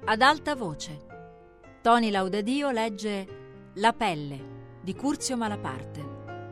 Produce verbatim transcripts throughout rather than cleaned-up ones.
Ad alta voce. Toni Laudadio legge La pelle di Curzio Malaparte.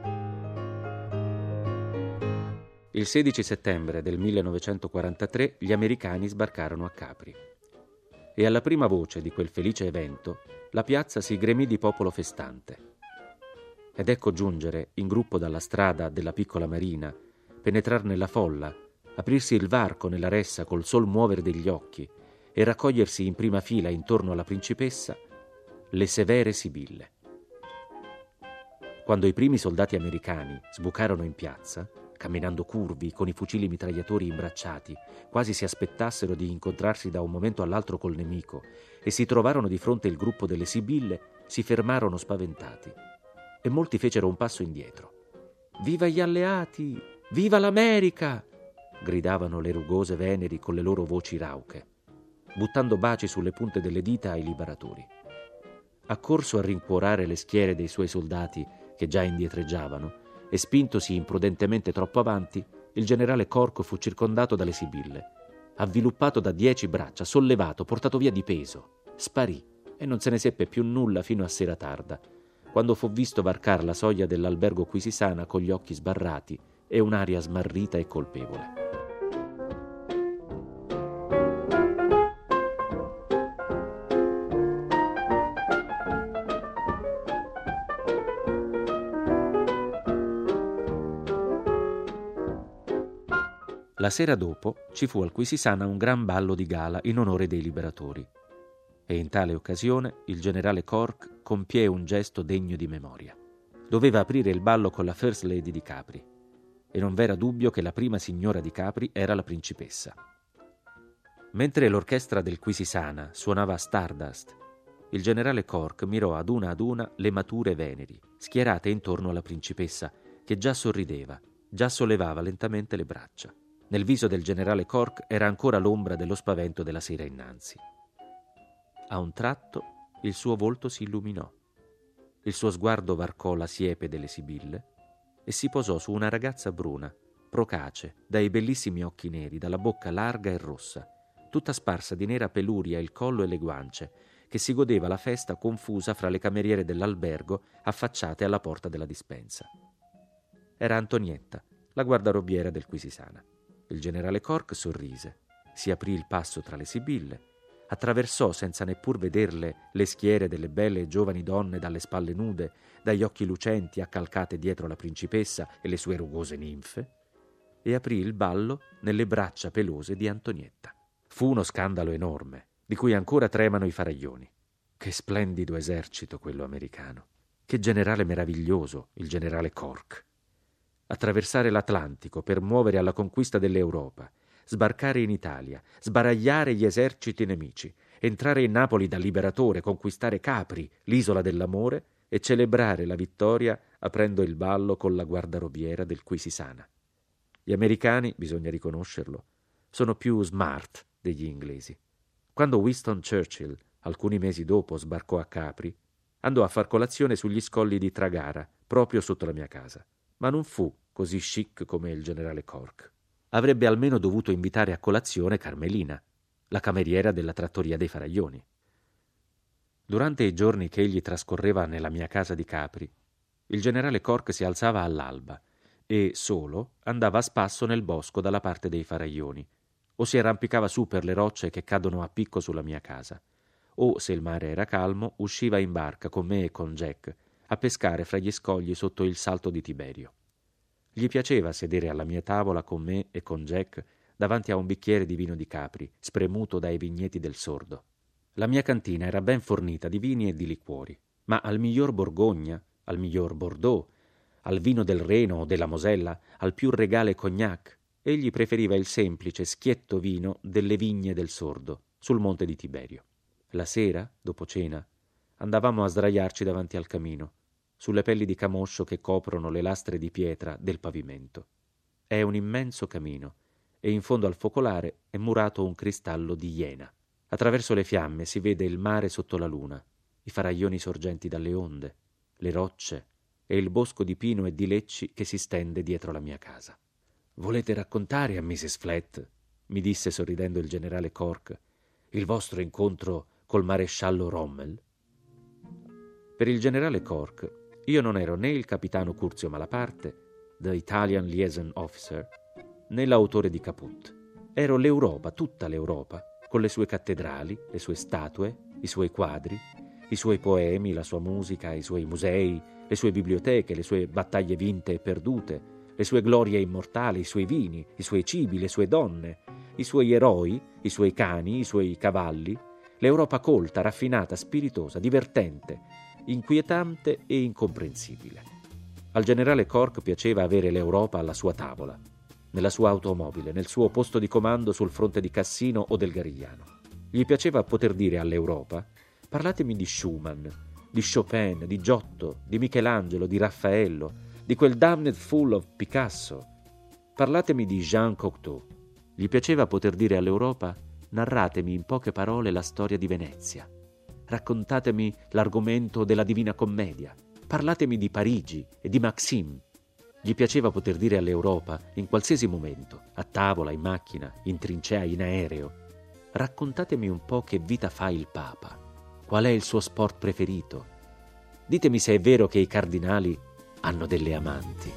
Il sedici settembre del millenovecentoquarantatré gli americani sbarcarono a Capri e alla prima voce di quel felice evento la piazza si gremì di popolo festante. Ed ecco giungere in gruppo dalla strada della piccola marina, penetrar nella folla, aprirsi il varco nella ressa col sol muovere degli occhi e raccogliersi in prima fila intorno alla principessa le severe sibille. Quando i primi soldati americani sbucarono in piazza, camminando curvi, con i fucili mitragliatori imbracciati, quasi si aspettassero di incontrarsi da un momento all'altro col nemico, e si trovarono di fronte il gruppo delle sibille, si fermarono spaventati. E molti fecero un passo indietro. «Viva gli alleati! Viva l'America!» gridavano le rugose Veneri con le loro voci rauche, buttando baci sulle punte delle dita ai liberatori. Accorso a rincuorare le schiere dei suoi soldati che già indietreggiavano, e spintosi imprudentemente troppo avanti, il generale Cork fu circondato dalle sibille. Avviluppato da dieci braccia, sollevato, portato via di peso, sparì e non se ne seppe più nulla fino a sera tarda, quando fu visto varcar la soglia dell'albergo Quisisana con gli occhi sbarrati e un'aria smarrita e colpevole. La sera dopo ci fu al Quisisana un gran ballo di gala in onore dei liberatori e in tale occasione il generale Cork compie un gesto degno di memoria. Doveva aprire il ballo con la First Lady di Capri e non v'era dubbio che la prima signora di Capri era la principessa. Mentre l'orchestra del Quisisana suonava Stardust, il generale Cork mirò ad una ad una le mature Veneri, schierate intorno alla principessa, che già sorrideva, già sollevava lentamente le braccia. Nel viso del generale Cork era ancora l'ombra dello spavento della sera innanzi. A un tratto il suo volto si illuminò. Il suo sguardo varcò la siepe delle sibille e si posò su una ragazza bruna, procace, dai bellissimi occhi neri, dalla bocca larga e rossa, tutta sparsa di nera peluria il collo e le guance, che si godeva la festa confusa fra le cameriere dell'albergo affacciate alla porta della dispensa. Era Antonietta, la guardarobiera del Quisisana. Il generale Cork sorrise, si aprì il passo tra le sibille, attraversò senza neppur vederle le schiere delle belle e giovani donne dalle spalle nude, dagli occhi lucenti accalcate dietro la principessa e le sue rugose ninfe, e aprì il ballo nelle braccia pelose di Antonietta. Fu uno scandalo enorme, di cui ancora tremano i faraglioni. Che splendido esercito quello americano! Che generale meraviglioso il generale Cork! Attraversare l'Atlantico per muovere alla conquista dell'Europa, sbarcare in Italia, sbaragliare gli eserciti nemici, entrare in Napoli da liberatore, conquistare Capri, l'isola dell'amore, e celebrare la vittoria aprendo il ballo con la guardarobiera del Quisisana. Gli americani, bisogna riconoscerlo, sono più smart degli inglesi. Quando Winston Churchill, alcuni mesi dopo, sbarcò a Capri, andò a far colazione sugli scogli di Tragara, proprio sotto la mia casa. Ma non fu così chic come il generale Cork. Avrebbe almeno dovuto invitare a colazione Carmelina, la cameriera della trattoria dei Faraglioni. Durante i giorni che egli trascorreva nella mia casa di Capri, il generale Cork si alzava all'alba e, solo, andava a spasso nel bosco dalla parte dei Faraglioni, o si arrampicava su per le rocce che cadono a picco sulla mia casa, o, se il mare era calmo, usciva in barca con me e con Jack a pescare fra gli scogli sotto il salto di Tiberio. Gli piaceva sedere alla mia tavola con me e con Jack davanti a un bicchiere di vino di Capri, spremuto dai vigneti del Sordo. La mia cantina era ben fornita di vini e di liquori, ma al miglior Borgogna, al miglior Bordeaux, al vino del Reno o della Mosella, al più regale cognac, egli preferiva il semplice, schietto vino delle vigne del Sordo, sul monte di Tiberio. La sera, dopo cena, andavamo a sdraiarci davanti al camino, sulle pelli di camoscio che coprono le lastre di pietra del pavimento. È un immenso camino e in fondo al focolare è murato un cristallo di Iena. Attraverso le fiamme si vede il mare sotto la luna, i faraglioni sorgenti dalle onde, le rocce e il bosco di pino e di lecci che si stende dietro la mia casa. «Volete raccontare a missus Flett?» mi disse sorridendo il generale Cork, il vostro incontro col maresciallo Rommel? Per il generale Cork io non ero né il capitano Curzio Malaparte, the Italian Liaison Officer, né l'autore di Caput. Ero l'Europa, tutta l'Europa, con le sue cattedrali, le sue statue, i suoi quadri, i suoi poemi, la sua musica, i suoi musei, le sue biblioteche, le sue battaglie vinte e perdute, le sue glorie immortali, i suoi vini, i suoi cibi, le sue donne, i suoi eroi, i suoi cani, i suoi cavalli, l'Europa colta, raffinata, spiritosa, divertente, inquietante e incomprensibile. Al generale Cork piaceva avere l'Europa alla sua tavola, nella sua automobile, nel suo posto di comando sul fronte di Cassino o del Garigliano. Gli piaceva poter dire all'Europa: parlatemi di Schumann, di Chopin, di Giotto, di Michelangelo, di Raffaello, di quel damned fool of Picasso. Parlatemi di Jean Cocteau. Gli piaceva poter dire all'Europa: narratemi in poche parole la storia di Venezia. Raccontatemi l'argomento della Divina Commedia. Parlatemi di Parigi e di Maxime. Gli piaceva poter dire all'Europa, in qualsiasi momento, a tavola, in macchina, in trincea, in aereo: raccontatemi un po' che vita fa il Papa. Qual è il suo sport preferito? Ditemi se è vero che i cardinali hanno delle amanti.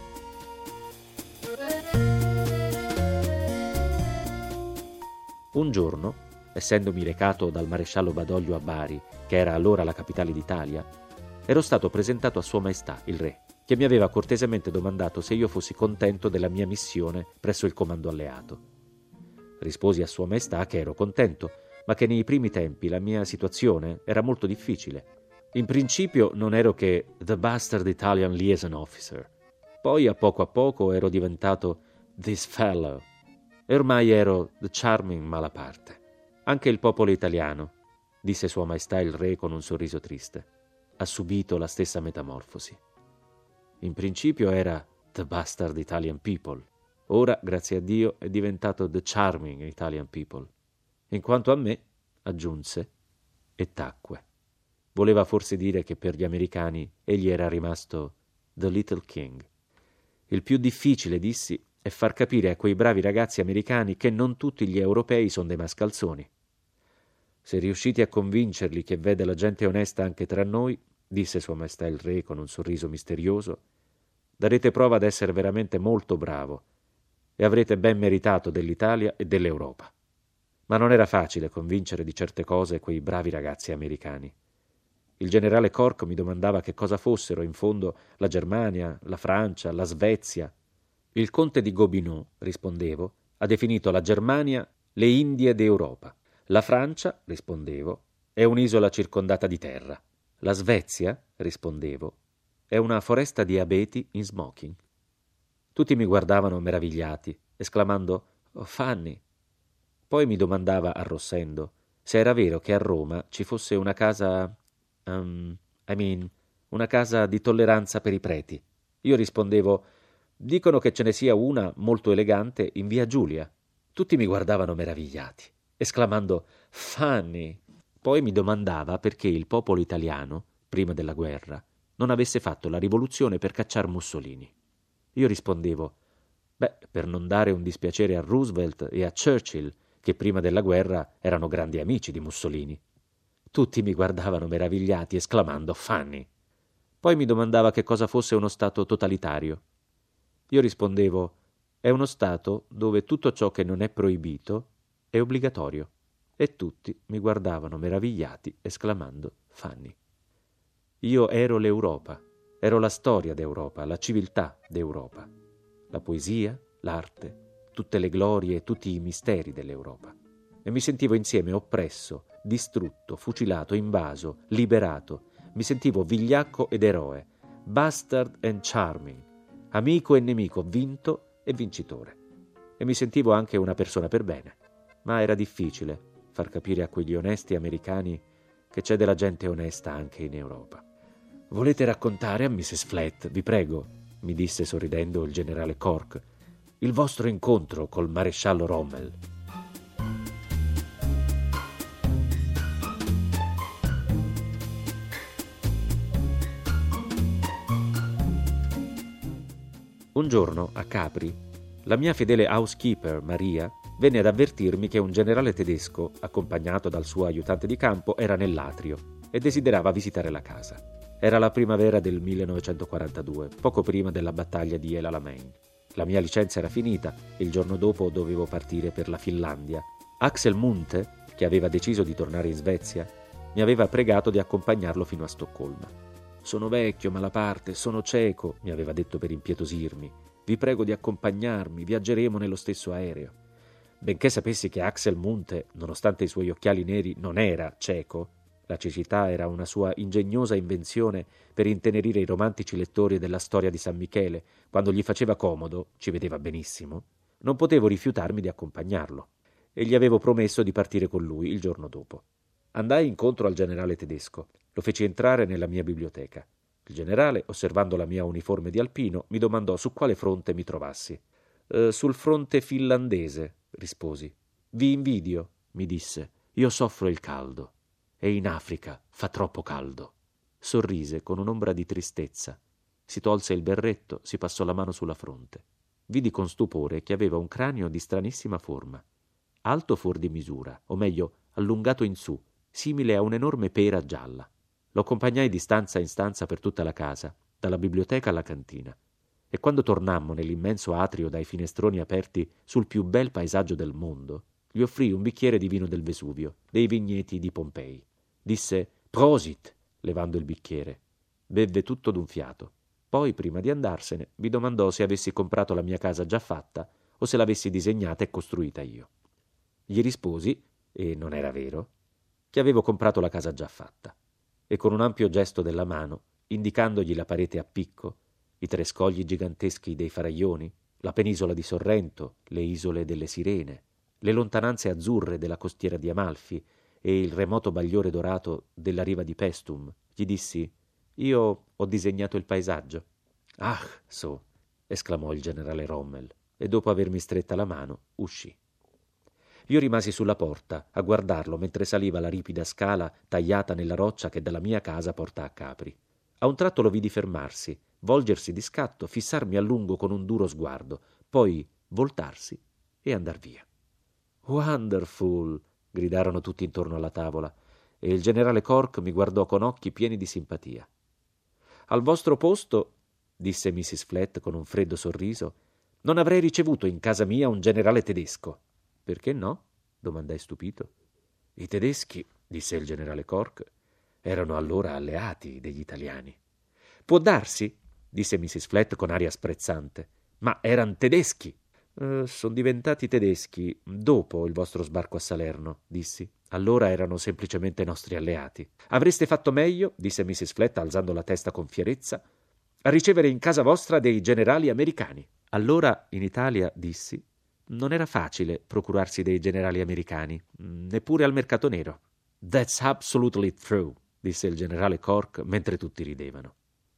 Un giorno, essendomi recato dal maresciallo Badoglio a Bari, che era allora la capitale d'Italia, ero stato presentato a Sua Maestà, il Re, che mi aveva cortesemente domandato se io fossi contento della mia missione presso il comando alleato. Risposi a Sua Maestà che ero contento, ma che nei primi tempi la mia situazione era molto difficile. In principio non ero che the bastard Italian liaison officer. Poi a poco a poco ero diventato this fellow. E ormai ero the charming Malaparte. Anche il popolo italiano, disse Sua Maestà il Re con un sorriso triste, ha subito la stessa metamorfosi. In principio era the bastard Italian people. Ora, grazie a Dio, è diventato the charming Italian people. In quanto a me, aggiunse, e tacque. Voleva forse dire che per gli americani egli era rimasto the little king. Il più difficile, dissi, è far capire a quei bravi ragazzi americani che non tutti gli europei sono dei mascalzoni. Se riuscite a convincerli che vede la gente onesta anche tra noi, disse Sua Maestà il Re con un sorriso misterioso, darete prova d'essere veramente molto bravo e avrete ben meritato dell'Italia e dell'Europa. Ma non era facile convincere di certe cose quei bravi ragazzi americani. Il generale Cork mi domandava che cosa fossero, in fondo, la Germania, la Francia, la Svezia. Il conte di Gobineau, rispondevo, ha definito la Germania le Indie d'Europa. La Francia, rispondevo, è un'isola circondata di terra. La Svezia, rispondevo, è una foresta di abeti in smoking. Tutti mi guardavano meravigliati, esclamando «Oh, Fanny!». Poi mi domandava, arrossendo, se era vero che a Roma ci fosse una casa, um, I mean, una casa di tolleranza per i preti. Io rispondevo, dicono che ce ne sia una molto elegante in via Giulia. Tutti mi guardavano meravigliati, esclamando Fanny. Poi mi domandava perché il popolo italiano, prima della guerra, non avesse fatto la rivoluzione per cacciar Mussolini. Io rispondevo, beh, per non dare un dispiacere a Roosevelt e a Churchill, che prima della guerra erano grandi amici di Mussolini. Tutti mi guardavano meravigliati, esclamando Fanny. Poi mi domandava che cosa fosse uno Stato totalitario. Io rispondevo, è uno Stato dove tutto ciò che non è proibito è obbligatorio. E tutti mi guardavano meravigliati, esclamando Fanny. Io ero l'Europa, ero la storia d'Europa, la civiltà d'Europa, la poesia, l'arte, tutte le glorie e tutti i misteri dell'Europa. E mi sentivo insieme oppresso, distrutto, fucilato, invaso, liberato. Mi sentivo vigliacco ed eroe, bastard and charming, amico e nemico, vinto e vincitore. E mi sentivo anche una persona per bene. Ma era difficile far capire a quegli onesti americani che c'è della gente onesta anche in Europa. «Volete raccontare a missus Flett, vi prego», mi disse sorridendo il generale Cork, «il vostro incontro col maresciallo Rommel». Un giorno, a Capri, la mia fedele housekeeper, Maria, venne ad avvertirmi che un generale tedesco, accompagnato dal suo aiutante di campo, era nell'atrio e desiderava visitare la casa. Era la primavera del millenovecentoquarantadue, poco prima della battaglia di El Alamein. La mia licenza era finita e il giorno dopo dovevo partire per la Finlandia. Axel Munthe, che aveva deciso di tornare in Svezia, mi aveva pregato di accompagnarlo fino a Stoccolma. «Sono vecchio, malaparte, sono cieco», mi aveva detto per impietosirmi. «Vi prego di accompagnarmi, viaggeremo nello stesso aereo». Benché sapessi che Axel Munthe, nonostante i suoi occhiali neri, non era cieco, la cecità era una sua ingegnosa invenzione per intenerire i romantici lettori della storia di San Michele. Quando gli faceva comodo, ci vedeva benissimo, non potevo rifiutarmi di accompagnarlo e gli avevo promesso di partire con lui il giorno dopo. Andai incontro al generale tedesco, lo feci entrare nella mia biblioteca. Il generale, osservando la mia uniforme di alpino, mi domandò su quale fronte mi trovassi. «Eh, sul fronte finlandese», risposi. «Vi invidio», mi disse, «io soffro il caldo. E in Africa fa troppo caldo». Sorrise con un'ombra di tristezza. Si tolse il berretto, si passò la mano sulla fronte. Vidi con stupore che aveva un cranio di stranissima forma, alto fuor di misura, o meglio, allungato in su, simile a un'enorme pera gialla. Lo accompagnai di stanza in stanza per tutta la casa, dalla biblioteca alla cantina. E quando tornammo nell'immenso atrio dai finestroni aperti sul più bel paesaggio del mondo, gli offrii un bicchiere di vino del Vesuvio, dei vigneti di Pompei. Disse «Prosit», levando il bicchiere. Bevve tutto d'un fiato. Poi, prima di andarsene, mi domandò se avessi comprato la mia casa già fatta o se l'avessi disegnata e costruita io. Gli risposi, e non era vero, che avevo comprato la casa già fatta. E con un ampio gesto della mano, indicandogli la parete a picco, i tre scogli giganteschi dei Faraglioni, la penisola di Sorrento, le isole delle Sirene, le lontananze azzurre della costiera di Amalfi e il remoto bagliore dorato della riva di Paestum, gli dissi: «Io ho disegnato il paesaggio». «Ah, so», esclamò il generale Rommel, e dopo avermi stretta la mano, uscì. Io rimasi sulla porta a guardarlo mentre saliva la ripida scala tagliata nella roccia che dalla mia casa porta a Capri. A un tratto lo vidi fermarsi, volgersi di scatto, fissarmi a lungo con un duro sguardo, poi voltarsi e andar via. «Wonderful!» gridarono tutti intorno alla tavola, e il generale Cork mi guardò con occhi pieni di simpatia. «Al vostro posto», disse missis Flett con un freddo sorriso, «non avrei ricevuto in casa mia un generale tedesco». «Perché no?» domandai stupito. «I tedeschi», disse il generale Cork, «erano allora alleati degli italiani». «Può darsi», disse missis Flett con aria sprezzante, «ma eran tedeschi». Uh, «Sono diventati tedeschi dopo il vostro sbarco a Salerno», dissi. «Allora erano semplicemente nostri alleati». «Avreste fatto meglio», disse missis Flett alzando la testa con fierezza, «a ricevere in casa vostra dei generali americani». Allora in Italia, dissi, non era facile procurarsi dei generali americani, neppure al mercato nero. «That's absolutely true», disse il generale Cork mentre tutti ridevano.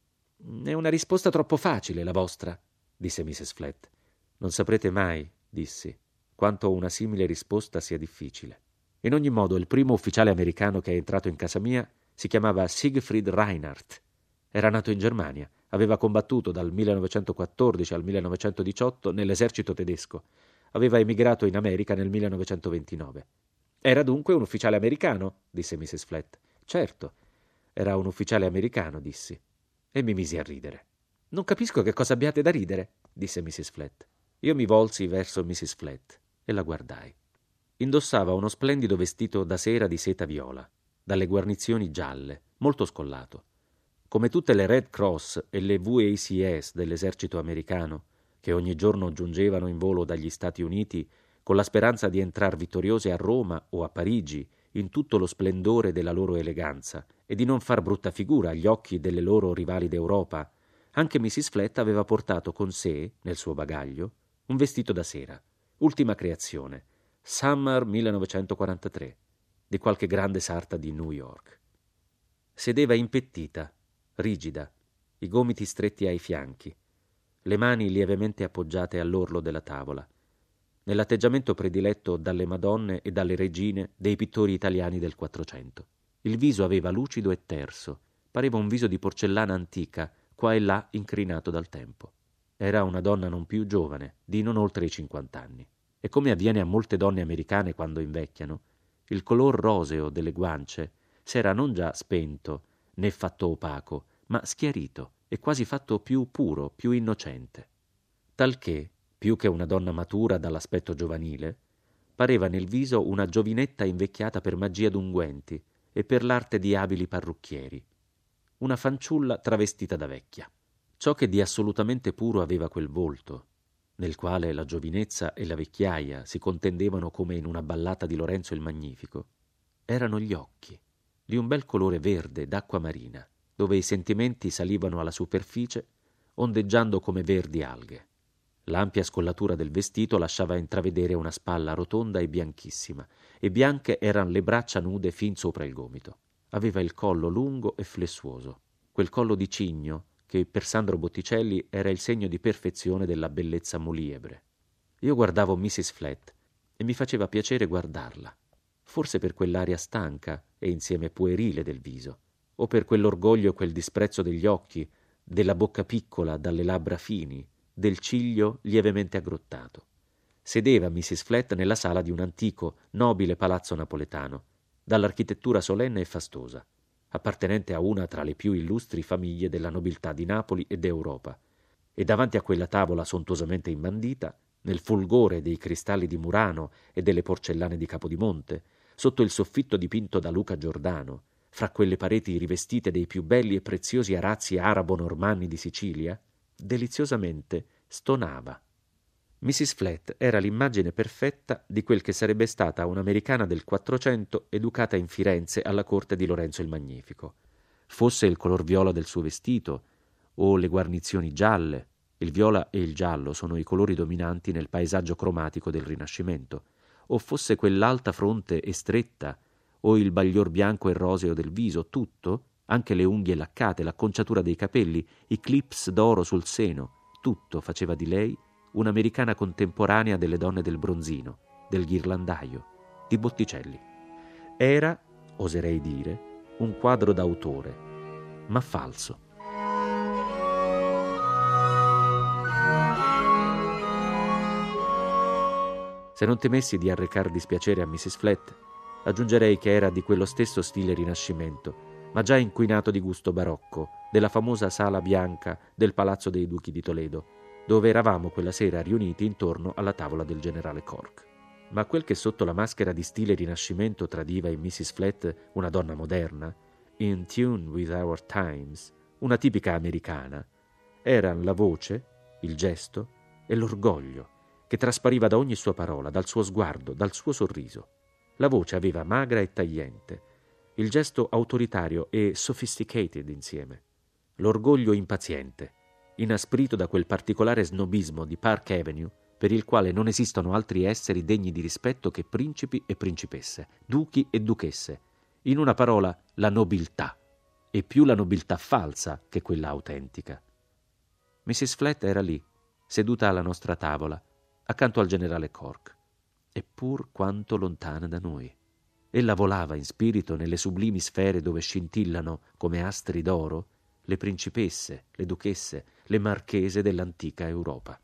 «È una risposta troppo facile la vostra», disse missis Flett. «Non saprete mai», dissi, «quanto una simile risposta sia difficile. In ogni modo, il primo ufficiale americano che è entrato in casa mia si chiamava Siegfried Reinhardt. Era nato in Germania, aveva combattuto dal millenovecentoquattordici al millenovecentodiciotto nell'esercito tedesco, aveva emigrato in America nel millenovecentoventinove. Era dunque un ufficiale americano», disse missis Flett. «Certo, era un ufficiale americano», dissi, e mi misi a ridere. «Non capisco che cosa abbiate da ridere», disse missis Flett. Io mi volsi verso missis Flett e la guardai. Indossava uno splendido vestito da sera di seta viola, dalle guarnizioni gialle, molto scollato. Come tutte le Red Cross e le V A C S dell'esercito americano, che ogni giorno giungevano in volo dagli Stati Uniti con la speranza di entrar vittoriose a Roma o a Parigi in tutto lo splendore della loro eleganza e di non far brutta figura agli occhi delle loro rivali d'Europa, anche missis Flett aveva portato con sé, nel suo bagaglio, un vestito da sera, ultima creazione, Summer millenovecentoquarantatré, di qualche grande sarta di New York. Sedeva impettita, rigida, i gomiti stretti ai fianchi, le mani lievemente appoggiate all'orlo della tavola, nell'atteggiamento prediletto dalle Madonne e dalle regine dei pittori italiani del Quattrocento. Il viso aveva lucido e terso, pareva un viso di porcellana antica, qua e là incrinato dal tempo. Era una donna non più giovane, di non oltre i cinquant'anni, e come avviene a molte donne americane quando invecchiano, il color roseo delle guance s'era non già spento né fatto opaco, ma schiarito e quasi fatto più puro, più innocente. Talché, più che una donna matura dall'aspetto giovanile, pareva nel viso una giovinetta invecchiata per magia d'unguenti e per l'arte di abili parrucchieri, una fanciulla travestita da vecchia. Ciò che di assolutamente puro aveva quel volto, nel quale la giovinezza e la vecchiaia si contendevano come in una ballata di Lorenzo il Magnifico, erano gli occhi, di un bel colore verde d'acqua marina, dove i sentimenti salivano alla superficie, ondeggiando come verdi alghe. L'ampia scollatura del vestito lasciava intravedere una spalla rotonda e bianchissima, e bianche erano le braccia nude fin sopra il gomito. Aveva il collo lungo e flessuoso, quel collo di cigno che per Sandro Botticelli era il segno di perfezione della bellezza moliebre. Io guardavo missis Flett e mi faceva piacere guardarla, forse per quell'aria stanca e insieme puerile del viso, o per quell'orgoglio e quel disprezzo degli occhi, della bocca piccola dalle labbra fini, del ciglio lievemente aggrottato. Sedeva missis Flett nella sala di un antico, nobile palazzo napoletano, dall'architettura solenne e fastosa, appartenente a una tra le più illustri famiglie della nobiltà di Napoli e d'Europa, e davanti a quella tavola sontuosamente imbandita, nel fulgore dei cristalli di Murano e delle porcellane di Capodimonte, sotto il soffitto dipinto da Luca Giordano, fra quelle pareti rivestite dei più belli e preziosi arazzi arabo-normanni di Sicilia, deliziosamente stonava. missis Flett era l'immagine perfetta di quel che sarebbe stata un'americana del Quattrocento educata in Firenze alla corte di Lorenzo il Magnifico. Fosse il color viola del suo vestito o le guarnizioni gialle, il viola e il giallo sono i colori dominanti nel paesaggio cromatico del Rinascimento, o fosse quell'alta fronte e stretta o il baglior bianco e roseo del viso, tutto, anche le unghie laccate, l'acconciatura dei capelli, i clips d'oro sul seno, tutto faceva di lei un'americana contemporanea delle donne del Bronzino, del Ghirlandaio, di Botticelli. Era, oserei dire, un quadro d'autore, ma falso. Se non temessi di arrecar dispiacere a missis Flett, aggiungerei che era di quello stesso stile Rinascimento, ma già inquinato di gusto barocco, della famosa sala bianca del Palazzo dei Duchi di Toledo, dove eravamo quella sera riuniti intorno alla tavola del generale Cork. Ma quel che sotto la maschera di stile Rinascimento tradiva in missis Flett una donna moderna, in tune with our times, una tipica americana, erano la voce, il gesto e l'orgoglio che traspariva da ogni sua parola, dal suo sguardo, dal suo sorriso. La voce aveva magra e tagliente, il gesto autoritario e sophisticated insieme, l'orgoglio impaziente, inasprito da quel particolare snobismo di Park Avenue per il quale non esistono altri esseri degni di rispetto che principi e principesse, duchi e duchesse, in una parola la nobiltà, e più la nobiltà falsa che quella autentica. missis Flett era lì, seduta alla nostra tavola, accanto al generale Cork, eppur quanto lontana da noi. Ella volava in spirito nelle sublimi sfere dove scintillano, come astri d'oro, le principesse, le duchesse, le marchese dell'antica Europa.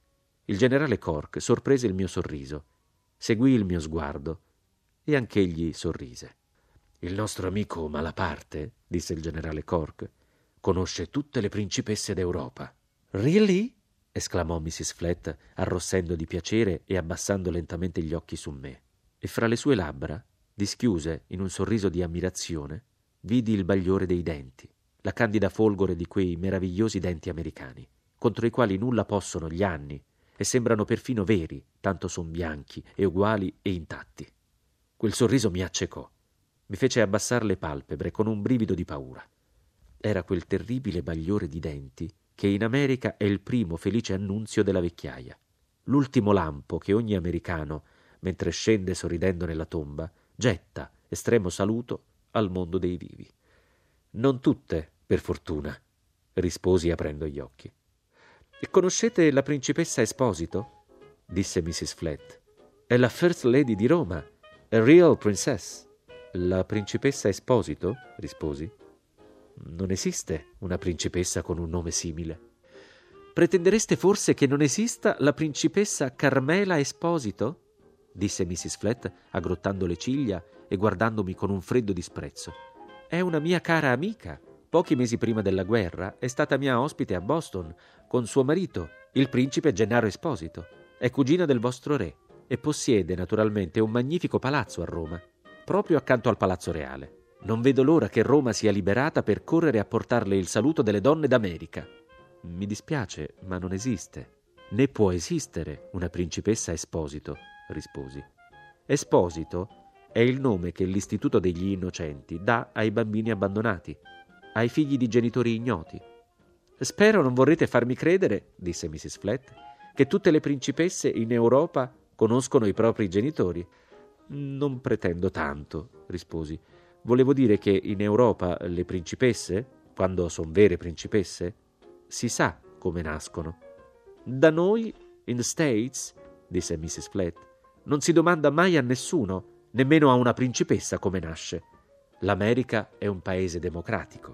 Il generale Cork sorprese il mio sorriso, seguì il mio sguardo e anch'egli sorrise. «Il nostro amico Malaparte», disse il generale Cork, «conosce tutte le principesse d'Europa». «Really?» esclamò missis Flett, arrossendo di piacere e abbassando lentamente gli occhi su me. E fra le sue labbra, dischiuse in un sorriso di ammirazione, vidi il bagliore dei denti, la candida folgore di quei meravigliosi denti americani, contro i quali nulla possono gli anni, e sembrano perfino veri, tanto son bianchi e uguali e intatti. Quel sorriso mi accecò, mi fece abbassar le palpebre con un brivido di paura. Era quel terribile bagliore di denti che in America è il primo felice annunzio della vecchiaia, l'ultimo lampo che ogni americano, mentre scende sorridendo nella tomba, getta, estremo saluto, al mondo dei vivi. «Non tutte, per fortuna», risposi aprendo gli occhi. «E conoscete la principessa Esposito?» disse missis Flett. «È la First Lady di Roma, a real princess». «La principessa Esposito?» risposi. «Non esiste una principessa con un nome simile». Pretendereste forse che non esista la principessa Carmela Esposito? Disse missis Flett, aggrottando le ciglia e guardandomi con un freddo disprezzo. È una mia cara amica. Pochi mesi prima della guerra è stata mia ospite a Boston con suo marito, il principe Gennaro Esposito. È cugina del vostro re e possiede naturalmente un magnifico palazzo a Roma, proprio accanto al Palazzo Reale. Non vedo l'ora che Roma sia liberata per correre a portarle il saluto delle donne d'America. Mi dispiace, ma non esiste, né può esistere una principessa Esposito, risposi. Esposito è il nome che l'Istituto degli Innocenti dà ai bambini abbandonati, ai figli di genitori ignoti. Spero non vorrete farmi credere, disse missis Flett, che tutte le principesse in Europa conoscono i propri genitori. Non pretendo tanto, risposi. Volevo dire che in Europa le principesse, quando son vere principesse, si sa come nascono. Da noi, in the States, disse missis Flett, non si domanda mai a nessuno, nemmeno a una principessa, come nasce. L'America è un paese democratico.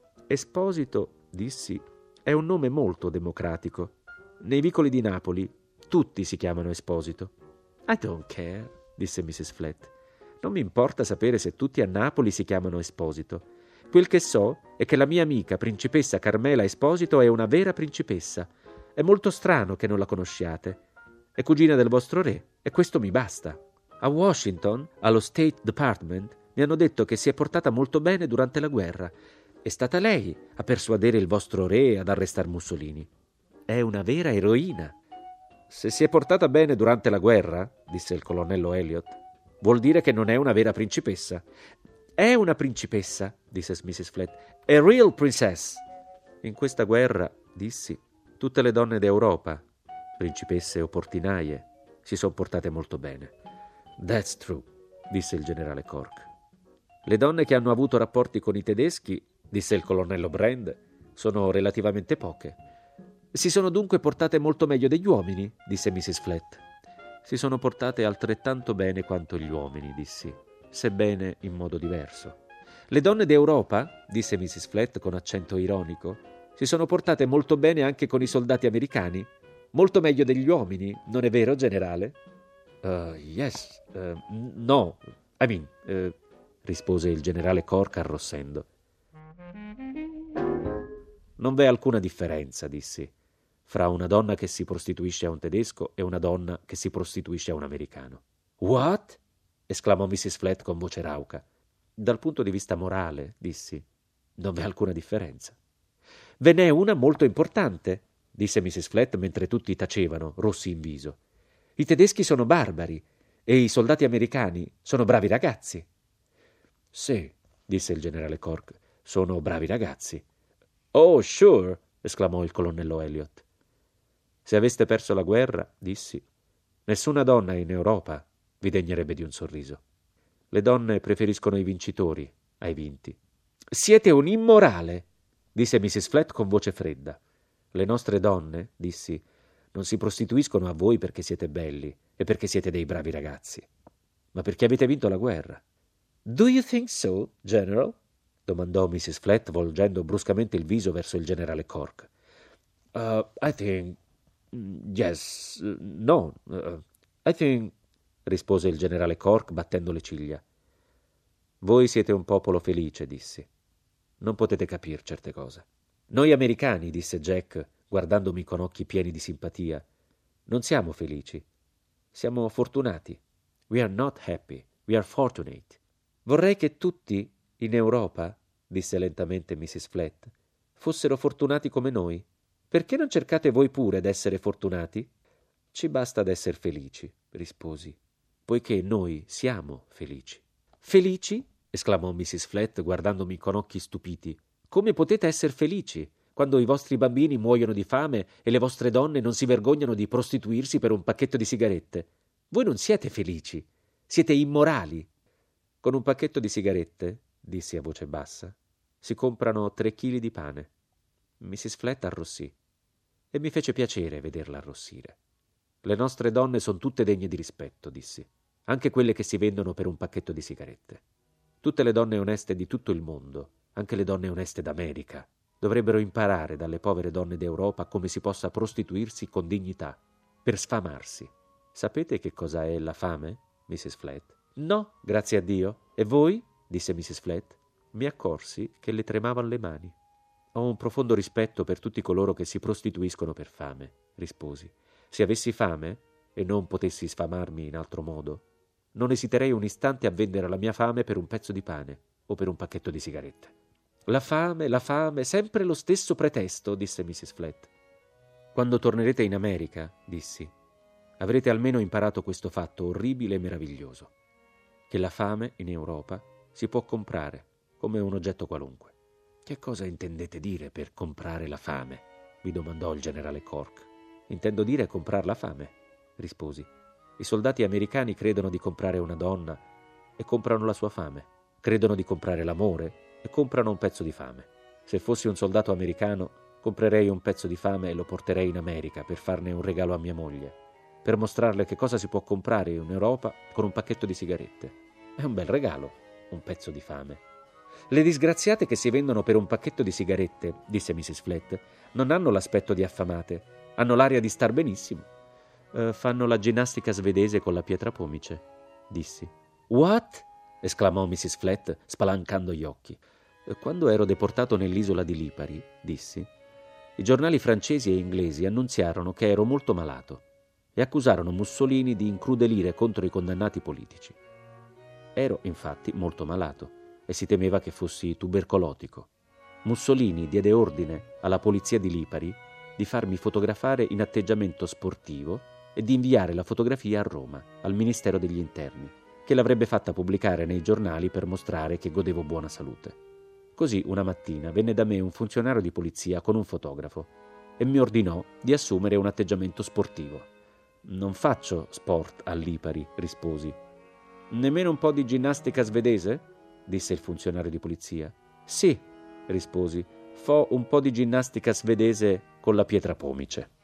Esposito, dissi, è un nome molto democratico. Nei vicoli di Napoli tutti si chiamano Esposito. I don't care, disse missis Flett. Non mi importa sapere se tutti a Napoli si chiamano Esposito. Quel che so è che la mia amica principessa Carmela Esposito è una vera principessa. È molto strano che non la conosciate. È cugina del vostro re e questo mi basta. A Washington, allo State Department, mi hanno detto che si è portata molto bene durante la guerra. È stata lei a persuadere il vostro re ad arrestar Mussolini. È una vera eroina. Se si è portata bene durante la guerra, disse il colonnello Elliot, vuol dire che non è una vera principessa. È una principessa, disse missis Flett. A real princess. In questa guerra, dissi, tutte le donne d'Europa, principesse o portinaie, si son portate molto bene. That's true, disse il generale Cork. Le donne che hanno avuto rapporti con i tedeschi, disse il colonnello Brand, sono relativamente poche. Si sono dunque portate molto meglio degli uomini, disse missis Flett. Si sono portate altrettanto bene quanto gli uomini, dissi, sebbene in modo diverso. Le donne d'Europa, disse missis Flett con accento ironico, si sono portate molto bene anche con i soldati americani, molto meglio degli uomini, non è vero, generale? Uh, yes, uh, no, I mean, uh, rispose il generale Cork arrossendo. Non v'è alcuna differenza, dissi, fra una donna che si prostituisce a un tedesco e una donna che si prostituisce a un americano. What? Esclamò missis Flett con voce rauca. Dal punto di vista morale, dissi, non v'è alcuna differenza. Ve n'è una molto importante, disse missis Flett mentre tutti tacevano, rossi in viso. I tedeschi sono barbari e i soldati americani sono bravi ragazzi. Sì, disse il generale Cork, sono bravi ragazzi. Oh, sure, esclamò il colonnello Elliot. Se aveste perso la guerra, dissi, nessuna donna in Europa vi degnerebbe di un sorriso. Le donne preferiscono i vincitori ai vinti. Siete un immorale, disse missis Flett con voce fredda. Le nostre donne, dissi, non si prostituiscono a voi perché siete belli e perché siete dei bravi ragazzi, ma perché avete vinto la guerra. Do you think so, General? Domandò missis Flett volgendo bruscamente il viso verso il generale Cork. Uh, I think... yes... no... Uh, I think... rispose il generale Cork battendo le ciglia. Voi siete un popolo felice, dissi. Non potete capir certe cose. Noi americani, disse Jack, guardandomi con occhi pieni di simpatia, non siamo felici. Siamo fortunati. We are not happy. We are fortunate. Vorrei che tutti, in Europa, disse lentamente missis Flett, fossero fortunati come noi. Perché non cercate voi pure d'essere fortunati? Ci basta d'esser felici, risposi, poiché noi siamo felici. Felici? Esclamò missis Flett guardandomi con occhi stupiti. Come potete esser felici quando i vostri bambini muoiono di fame e le vostre donne non si vergognano di prostituirsi per un pacchetto di sigarette? Voi non siete felici, siete immorali. Con un pacchetto di sigarette, dissi a voce bassa, si comprano tre chili di pane. missis Flett arrossì e mi fece piacere vederla arrossire. Le nostre donne sono tutte degne di rispetto, dissi, anche quelle che si vendono per un pacchetto di sigarette. Tutte le donne oneste di tutto il mondo, anche le donne oneste d'America, Dovrebbero imparare dalle povere donne d'Europa come si possa prostituirsi con dignità, per sfamarsi. Sapete che cosa è la fame, missus Flett? No, grazie a Dio. E voi? Disse missus Flett. Mi accorsi che le tremavano le mani. Ho un profondo rispetto per tutti coloro che si prostituiscono per fame, risposi. Se avessi fame e non potessi sfamarmi in altro modo, non esiterei un istante a vendere la mia fame per un pezzo di pane o per un pacchetto di sigarette. La fame, la fame, sempre lo stesso pretesto, disse missus Flett. Quando tornerete in America, dissi, avrete almeno imparato questo fatto orribile e meraviglioso, che la fame in Europa si può comprare come un oggetto qualunque. Che cosa intendete dire per comprare la fame? Mi domandò il generale Cork. Intendo dire comprar la fame, risposi. I soldati americani credono di comprare una donna e comprano la sua fame. Credono di comprare l'amore e comprano un pezzo di fame. Se fossi un soldato americano, comprerei un pezzo di fame e lo porterei in America per farne un regalo a mia moglie, per mostrarle che cosa si può comprare in Europa con un pacchetto di sigarette. È un bel regalo, un pezzo di fame. Le disgraziate che si vendono per un pacchetto di sigarette, disse missus Flett, non hanno l'aspetto di affamate, hanno l'aria di star benissimo. Uh, fanno la ginnastica svedese con la pietra pomice, dissi. What? Esclamò missus Flett, spalancando gli occhi. Quando ero deportato nell'isola di Lipari, dissi, i giornali francesi e inglesi annunziarono che ero molto malato e accusarono Mussolini di incrudelire contro i condannati politici. Ero, infatti, molto malato e si temeva che fossi tubercolotico. Mussolini diede ordine alla polizia di Lipari di farmi fotografare in atteggiamento sportivo e di inviare la fotografia a Roma, al Ministero degli Interni, che l'avrebbe fatta pubblicare nei giornali per mostrare che godevo buona salute. Così una mattina venne da me un funzionario di polizia con un fotografo e mi ordinò di assumere un atteggiamento sportivo. Non faccio sport a Lipari, risposi. Nemmeno un po' di ginnastica svedese? Disse il funzionario di polizia. Sì, risposi, fo un po' di ginnastica svedese con la pietra pomice.